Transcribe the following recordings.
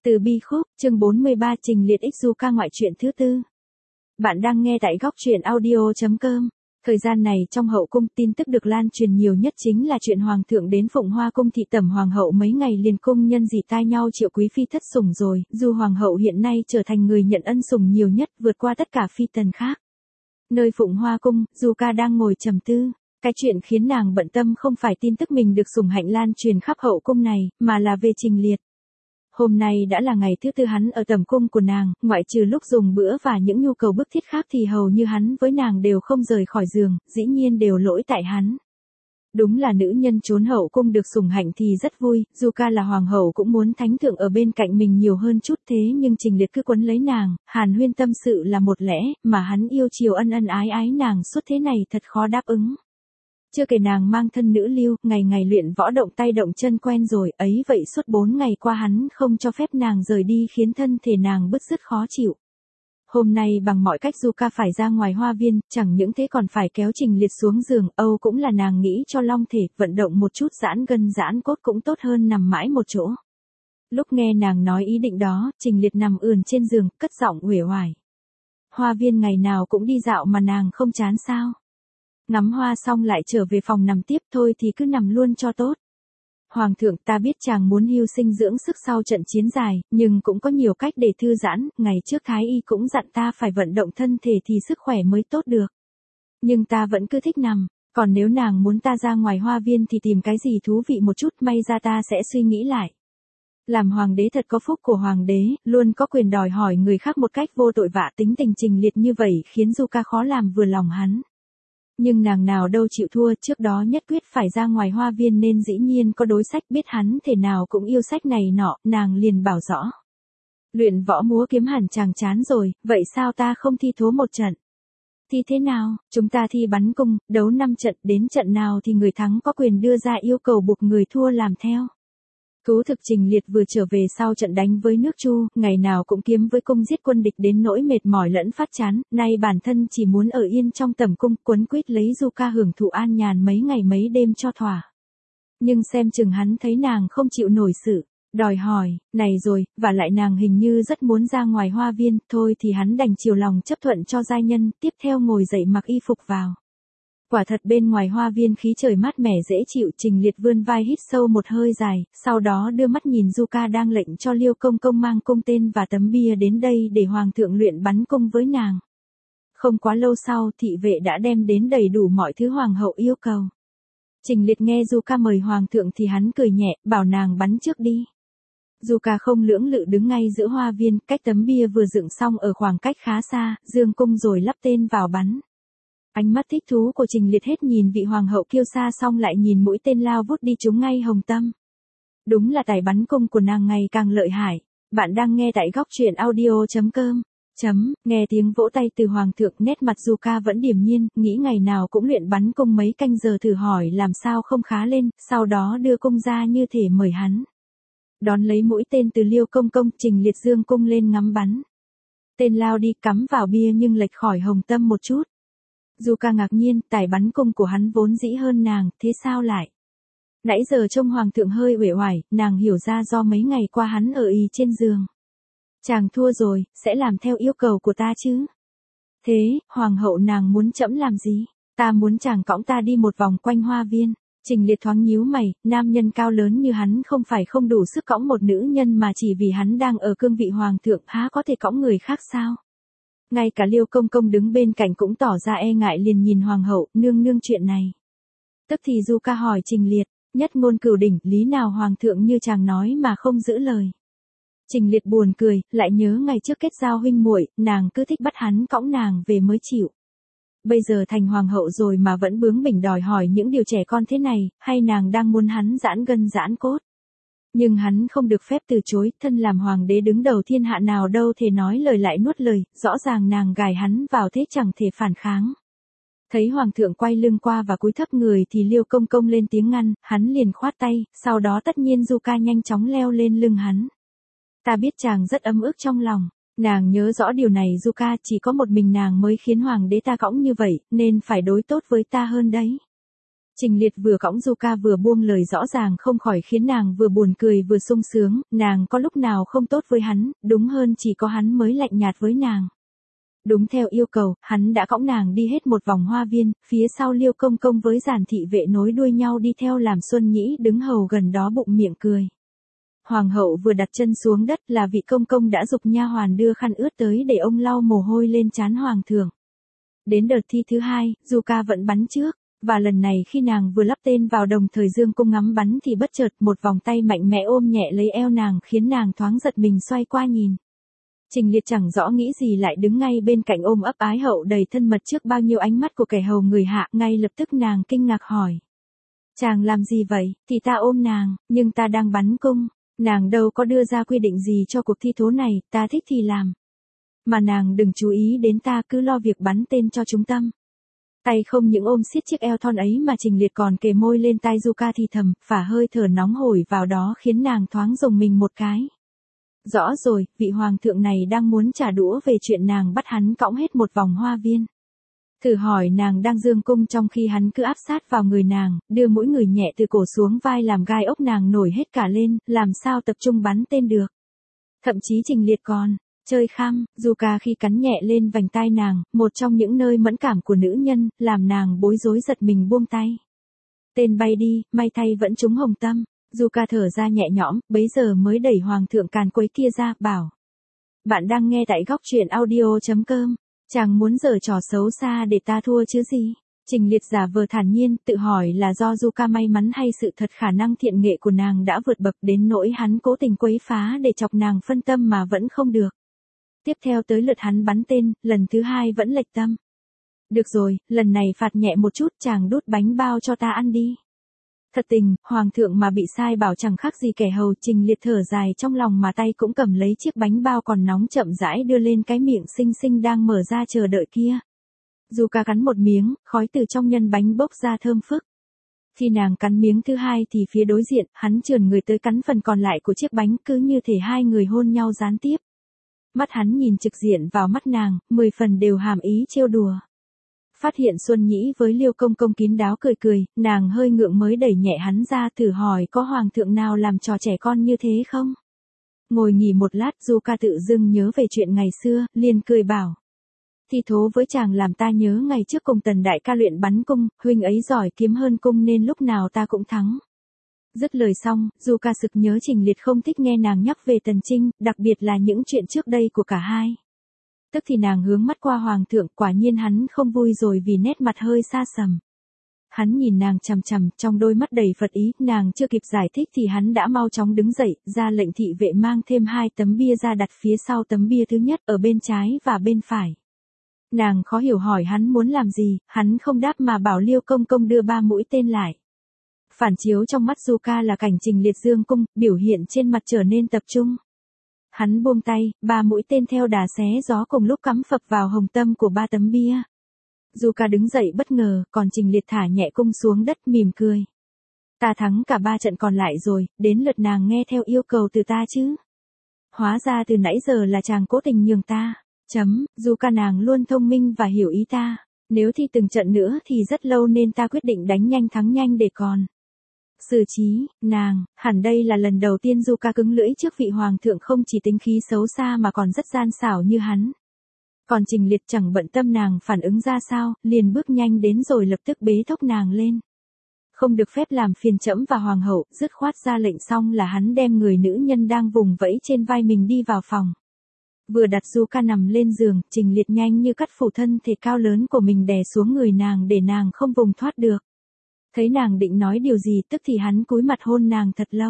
Từ Bi Khúc, chương 43 trình liệt Ixuka ngoại truyện thứ tư. Bạn đang nghe tại góc truyện audio.com. Thời gian này trong hậu cung tin tức được lan truyền nhiều nhất chính là chuyện hoàng thượng đến Phụng Hoa cung thị tẩm hoàng hậu mấy ngày liền cung nhân dì tai nhau triệu quý phi thất sủng rồi, dù hoàng hậu hiện nay trở thành người nhận ân sủng nhiều nhất vượt qua tất cả phi tần khác. Nơi Phụng Hoa cung, Yuka đang ngồi trầm tư. Cái chuyện khiến nàng bận tâm không phải tin tức mình được sủng hạnh lan truyền khắp hậu cung này, mà là về Trình Liệt. Hôm nay đã là ngày thứ tư hắn ở tẩm cung của nàng, ngoại trừ lúc dùng bữa và những nhu cầu bức thiết khác thì hầu như hắn với nàng đều không rời khỏi giường, dĩ nhiên đều lỗi tại hắn. Đúng là nữ nhân trốn hậu cung được sủng hạnh thì rất vui, Yuka là hoàng hậu cũng muốn thánh thượng ở bên cạnh mình nhiều hơn chút thế nhưng Trình Liệt cứ quấn lấy nàng, hàn huyên tâm sự là một lẽ, mà hắn yêu chiều ân ân ái ái nàng suốt thế này thật khó đáp ứng. Chưa kể nàng mang thân nữ lưu, ngày ngày luyện võ động tay động chân quen rồi, ấy vậy suốt 4 ngày qua hắn không cho phép nàng rời đi khiến thân thể nàng bứt rứt khó chịu. Hôm nay bằng mọi cách Yuka phải ra ngoài hoa viên, chẳng những thế còn phải kéo Trình Liệt xuống giường, Âu cũng là nàng nghĩ cho long thể, vận động một chút giãn gân giãn cốt cũng tốt hơn nằm mãi một chỗ. Lúc nghe nàng nói ý định đó, Trình Liệt nằm ườn trên giường, cất giọng uể oải. Hoa viên ngày nào cũng đi dạo mà nàng không chán sao? Ngắm hoa xong lại trở về phòng nằm tiếp thôi thì cứ nằm luôn cho tốt. Hoàng thượng, ta biết chàng muốn hưu sinh dưỡng sức sau trận chiến dài, nhưng cũng có nhiều cách để thư giãn, ngày trước Thái Y cũng dặn ta phải vận động thân thể thì sức khỏe mới tốt được. Nhưng ta vẫn cứ thích nằm, còn nếu nàng muốn ta ra ngoài hoa viên thì tìm cái gì thú vị một chút, may ra ta sẽ suy nghĩ lại. Làm hoàng đế thật có phúc của hoàng đế, luôn có quyền đòi hỏi người khác một cách vô tội vạ, tính tình Trình Liệt như vậy khiến Yuka khó làm vừa lòng hắn. Nhưng nàng nào đâu chịu thua, trước đó nhất quyết phải ra ngoài hoa viên nên dĩ nhiên có đối sách, biết hắn thể nào cũng yêu sách này nọ, nàng liền bảo rõ. Luyện võ múa kiếm hẳn chàng chán rồi, vậy sao ta không thi thố một trận? Thi thế nào? Chúng ta thi bắn cung, đấu 5 trận, đến trận nào thì người thắng có quyền đưa ra yêu cầu buộc người thua làm theo. Cứu thực Trình Liệt vừa trở về sau trận đánh với nước Chu, ngày nào cũng kiếm với cung giết quân địch đến nỗi mệt mỏi lẫn phát chán, nay bản thân chỉ muốn ở yên trong tẩm cung quấn quýt lấy Yuka hưởng thụ an nhàn mấy ngày mấy đêm cho thỏa. Nhưng xem chừng hắn thấy nàng không chịu nổi sự đòi hỏi này rồi, và lại nàng hình như rất muốn ra ngoài hoa viên, thôi thì hắn đành chiều lòng chấp thuận cho giai nhân, tiếp theo ngồi dậy mặc y phục vào. Quả thật bên ngoài hoa viên khí trời mát mẻ dễ chịu, Trình Liệt vươn vai hít sâu một hơi dài, sau đó đưa mắt nhìn Yuka đang lệnh cho Liêu Công Công mang cung tên và tấm bia đến đây để hoàng thượng luyện bắn cung với nàng. Không quá lâu sau, thị vệ đã đem đến đầy đủ mọi thứ hoàng hậu yêu cầu. Trình Liệt nghe Yuka mời hoàng thượng thì hắn cười nhẹ, bảo nàng bắn trước đi. Yuka không lưỡng lự đứng ngay giữa hoa viên, cách tấm bia vừa dựng xong ở khoảng cách khá xa, dương cung rồi lắp tên vào bắn. Ánh mắt thích thú của Trình Liệt hết nhìn vị hoàng hậu kiêu sa xong lại nhìn mũi tên lao vút đi trúng ngay hồng tâm. Đúng là tài bắn cung của nàng ngày càng lợi hại. Bạn đang nghe tại góc truyện audio.com. Nghe tiếng vỗ tay từ hoàng thượng, nét mặt Yuka vẫn điềm nhiên, nghĩ ngày nào cũng luyện bắn cung mấy canh giờ thử hỏi làm sao không khá lên, sau đó đưa cung ra như thể mời hắn. Đón lấy mũi tên từ Liêu Công Công, Trình Liệt dương cung lên ngắm bắn. Tên lao đi cắm vào bia nhưng lệch khỏi hồng tâm một chút. Yuka ngạc nhiên, tài bắn cung của hắn vốn dĩ hơn nàng, thế sao lại? Nãy giờ trông hoàng thượng hơi uể oải, nàng hiểu ra do mấy ngày qua hắn ở ì trên giường. Chàng thua rồi, sẽ làm theo yêu cầu của ta chứ? Thế, hoàng hậu nàng muốn trẫm làm gì? Ta muốn chàng cõng ta đi một vòng quanh hoa viên. Trình Liệt thoáng nhíu mày, nam nhân cao lớn như hắn không phải không đủ sức cõng một nữ nhân mà chỉ vì hắn đang ở cương vị hoàng thượng há có thể cõng người khác sao? Ngay cả Liêu Công Công đứng bên cạnh cũng tỏ ra e ngại liền nhìn hoàng hậu, nương nương chuyện này. Tức thì Yuka hỏi Trình Liệt, nhất ngôn cửu đỉnh, lý nào hoàng thượng như chàng nói mà không giữ lời. Trình Liệt buồn cười, lại nhớ ngày trước kết giao huynh muội, nàng cứ thích bắt hắn cõng nàng về mới chịu. Bây giờ thành hoàng hậu rồi mà vẫn bướng bỉnh đòi hỏi những điều trẻ con thế này, hay nàng đang muốn hắn giãn gân giãn cốt. Nhưng hắn không được phép từ chối, thân làm hoàng đế đứng đầu thiên hạ nào đâu thể nói lời lại nuốt lời, rõ ràng nàng gài hắn vào thế chẳng thể phản kháng. Thấy hoàng thượng quay lưng qua và cúi thấp người thì Liêu Công Công lên tiếng ngăn, hắn liền khoát tay, sau đó tất nhiên Yuka nhanh chóng leo lên lưng hắn. Ta biết chàng rất ấm ức trong lòng, nàng nhớ rõ điều này Yuka, chỉ có một mình nàng mới khiến hoàng đế ta cõng như vậy, nên phải đối tốt với ta hơn đấy. Trình Liệt vừa cõng Zuka vừa buông lời rõ ràng không khỏi khiến nàng vừa buồn cười vừa sung sướng, nàng có lúc nào không tốt với hắn, đúng hơn chỉ có hắn mới lạnh nhạt với nàng. Đúng theo yêu cầu, hắn đã cõng nàng đi hết một vòng hoa viên, phía sau Liêu Công Công với Giản thị vệ nối đuôi nhau đi theo làm Xuân Nhĩ đứng hầu gần đó bụng miệng cười. Hoàng hậu vừa đặt chân xuống đất là vị công công đã giục nha hoàn đưa khăn ướt tới để ông lau mồ hôi lên trán hoàng thượng. Đến đợt thi thứ hai, Zuka vẫn bắn trước, và lần này khi nàng vừa lắp tên vào đồng thời dương cung ngắm bắn thì bất chợt một vòng tay mạnh mẽ ôm nhẹ lấy eo nàng khiến nàng thoáng giật mình xoay qua nhìn. Trình Liệt chẳng rõ nghĩ gì lại đứng ngay bên cạnh ôm ấp ái hậu đầy thân mật trước bao nhiêu ánh mắt của kẻ hầu người hạ, ngay lập tức nàng kinh ngạc hỏi. Chàng làm gì vậy? Thì ta ôm nàng, nhưng ta đang bắn cung, nàng đâu có đưa ra quy định gì cho cuộc thi thố này, ta thích thì làm. Mà nàng đừng chú ý đến ta, cứ lo việc bắn tên cho chúng tâm. Tay không những ôm siết chiếc eo thon ấy mà Trình Liệt còn kề môi lên tai Zuka thì thầm, phả hơi thở nóng hổi vào đó khiến nàng thoáng rùng mình một cái. Rõ rồi, vị hoàng thượng này đang muốn trả đũa về chuyện nàng bắt hắn cõng hết một vòng hoa viên. Thử hỏi nàng đang dương cung trong khi hắn cứ áp sát vào người nàng, đưa mũi người nhẹ từ cổ xuống vai làm gai ốc nàng nổi hết cả lên, làm sao tập trung bắn tên được. Thậm chí Trình Liệt còn chơi khăm, Zuka khi cắn nhẹ lên vành tai nàng, một trong những nơi mẫn cảm của nữ nhân, làm nàng bối rối giật mình buông tay. Tên bay đi, may thay vẫn trúng hồng tâm. Zuka thở ra nhẹ nhõm, bấy giờ mới đẩy hoàng thượng càn quấy kia ra, bảo. Bạn đang nghe tại góc truyện audio.com. Chàng muốn giở trò xấu xa để ta thua chứ gì? Trình Liệt giả vờ thản nhiên, tự hỏi là do Zuka may mắn hay sự thật khả năng thiện nghệ của nàng đã vượt bậc đến nỗi hắn cố tình quấy phá để chọc nàng phân tâm mà vẫn không được. Tiếp theo tới lượt hắn bắn tên, lần thứ hai vẫn lệch tâm. Được rồi, lần này phạt nhẹ một chút, chàng đút bánh bao cho ta ăn đi. Thật tình, hoàng thượng mà bị sai bảo chẳng khác gì kẻ hầu. Trình Liệt thở dài trong lòng mà tay cũng cầm lấy chiếc bánh bao còn nóng chậm rãi đưa lên cái miệng xinh xinh đang mở ra chờ đợi kia. Zuka cắn một miếng, khói từ trong nhân bánh bốc ra thơm phức. Khi nàng cắn miếng thứ hai thì phía đối diện, hắn trườn người tới cắn phần còn lại của chiếc bánh, cứ như thể hai người hôn nhau gián tiếp. Mắt hắn nhìn trực diện vào mắt nàng, 10 phần đều hàm ý trêu đùa. Phát hiện Xuân Nhĩ với Liêu Công Công kín đáo cười cười, nàng hơi ngượng mới đẩy nhẹ hắn ra thử hỏi có hoàng thượng nào làm trò trẻ con như thế không? Ngồi nghỉ một lát Zuka tự dưng nhớ về chuyện ngày xưa, liền cười bảo. Thi thố với chàng làm ta nhớ ngày trước cùng Tần đại ca luyện bắn cung, huynh ấy giỏi kiếm hơn cung nên lúc nào ta cũng thắng. Dứt lời xong, Zuka sực nhớ Trình Liệt không thích nghe nàng nhắc về Tần Trinh, đặc biệt là những chuyện trước đây của cả hai. Tức thì nàng hướng mắt qua hoàng thượng, quả nhiên hắn không vui rồi vì nét mặt hơi xa sầm. Hắn nhìn nàng chằm chằm, trong đôi mắt đầy Phật ý, nàng chưa kịp giải thích thì hắn đã mau chóng đứng dậy, ra lệnh thị vệ mang thêm 2 tấm bia ra đặt phía sau tấm bia thứ nhất ở bên trái và bên phải. Nàng khó hiểu hỏi hắn muốn làm gì, hắn không đáp mà bảo Liêu Công Công đưa 3 mũi tên lại. Phản chiếu trong mắt Zuka là cảnh Trình Liệt dương cung, biểu hiện trên mặt trở nên tập trung. Hắn buông tay, 3 mũi tên theo đà xé gió cùng lúc cắm phập vào hồng tâm của 3 tấm bia. Zuka đứng dậy bất ngờ, còn Trình Liệt thả nhẹ cung xuống đất mỉm cười. Ta thắng cả 3 trận còn lại rồi, đến lượt nàng nghe theo yêu cầu từ ta chứ. Hóa ra từ nãy giờ là chàng cố tình nhường ta. Zuka nàng luôn thông minh và hiểu ý ta. Nếu thi từng trận nữa thì rất lâu nên ta quyết định đánh nhanh thắng nhanh để còn xử trí nàng. Hẳn đây là lần đầu tiên Zuka cứng lưỡi trước vị hoàng thượng không chỉ tính khí xấu xa mà còn rất gian xảo như hắn. Còn Trình Liệt chẳng bận tâm nàng phản ứng ra sao, liền bước nhanh đến rồi lập tức bế thốc nàng lên. Không được phép làm phiền trẫm và hoàng hậu, dứt khoát ra lệnh xong là hắn đem người nữ nhân đang vùng vẫy trên vai mình đi vào phòng. Vừa đặt Zuka nằm lên giường, Trình Liệt nhanh như cắt phủ thân thể cao lớn của mình đè xuống người nàng để nàng không vùng thoát được. Thấy nàng định nói điều gì tức thì hắn cúi mặt hôn nàng thật lâu.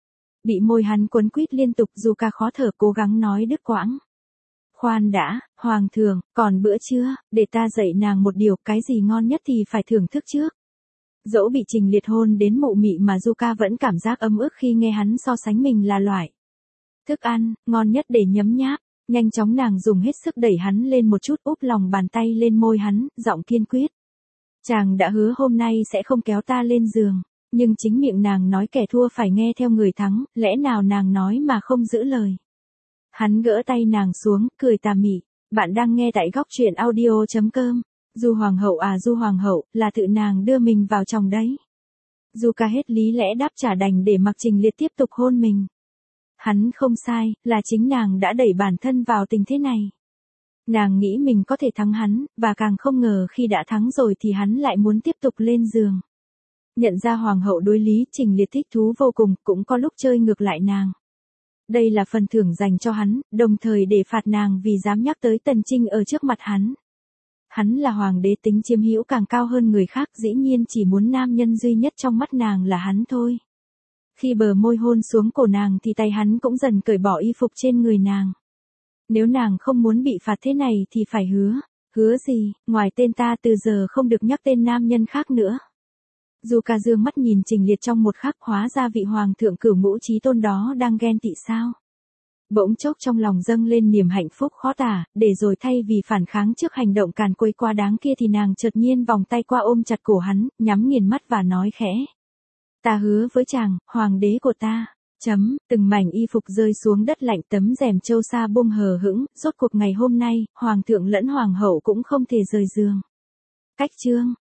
Bị môi hắn quấn quýt liên tục Zuka khó thở cố gắng nói đứt quãng. Khoan đã, hoàng thượng, còn bữa trưa, để ta dạy nàng một điều, cái gì ngon nhất thì phải thưởng thức trước. Dẫu bị Trình Liệt hôn đến mụ mị mà Zuka vẫn cảm giác ấm ức khi nghe hắn so sánh mình là loại thức ăn ngon nhất để nhấm nháp. Nhanh chóng nàng dùng hết sức đẩy hắn lên một chút, úp lòng bàn tay lên môi hắn, giọng kiên quyết. Chàng đã hứa hôm nay sẽ không kéo ta lên giường, nhưng chính miệng nàng nói kẻ thua phải nghe theo người thắng, lẽ nào nàng nói mà không giữ lời. Hắn gỡ tay nàng xuống, cười tà mị. Bạn đang nghe tại góc truyện audio.com. Du hoàng hậu à Du hoàng hậu, là tự nàng đưa mình vào trong đấy. Du ca hết lý lẽ đáp trả đành để mặc Trình Liệt tiếp tục hôn mình. Hắn không sai, là chính nàng đã đẩy bản thân vào tình thế này. Nàng nghĩ mình có thể thắng hắn, và càng không ngờ khi đã thắng rồi thì hắn lại muốn tiếp tục lên giường. Nhận ra hoàng hậu đối lý, Trình Liệt thích thú vô cùng, cũng có lúc chơi ngược lại nàng. Đây là phần thưởng dành cho hắn, đồng thời để phạt nàng vì dám nhắc tới Tần Trinh ở trước mặt hắn. Hắn là hoàng đế, tính chiếm hữu càng cao hơn người khác, dĩ nhiên chỉ muốn nam nhân duy nhất trong mắt nàng là hắn thôi. Khi bờ môi hôn xuống cổ nàng thì tay hắn cũng dần cởi bỏ y phục trên người nàng. Nếu nàng không muốn bị phạt thế này thì phải hứa. Hứa gì, ngoài tên ta từ giờ không được nhắc tên nam nhân khác nữa. Du ca dương mắt nhìn Trình Liệt trong một khắc, hóa ra vị hoàng thượng cửu ngũ chí tôn đó đang ghen tị sao. Bỗng chốc trong lòng dâng lên niềm hạnh phúc khó tả, để rồi thay vì phản kháng trước hành động càn quấy quá đáng kia thì nàng chợt nhiên vòng tay qua ôm chặt cổ hắn, nhắm nghiền mắt và nói khẽ. Ta hứa với chàng, hoàng đế của ta. Từng mảnh y phục rơi xuống đất lạnh, tấm rèm châu sa bung hờ hững, rốt cuộc ngày hôm nay, hoàng thượng lẫn hoàng hậu cũng không thể rời giường. Cách chương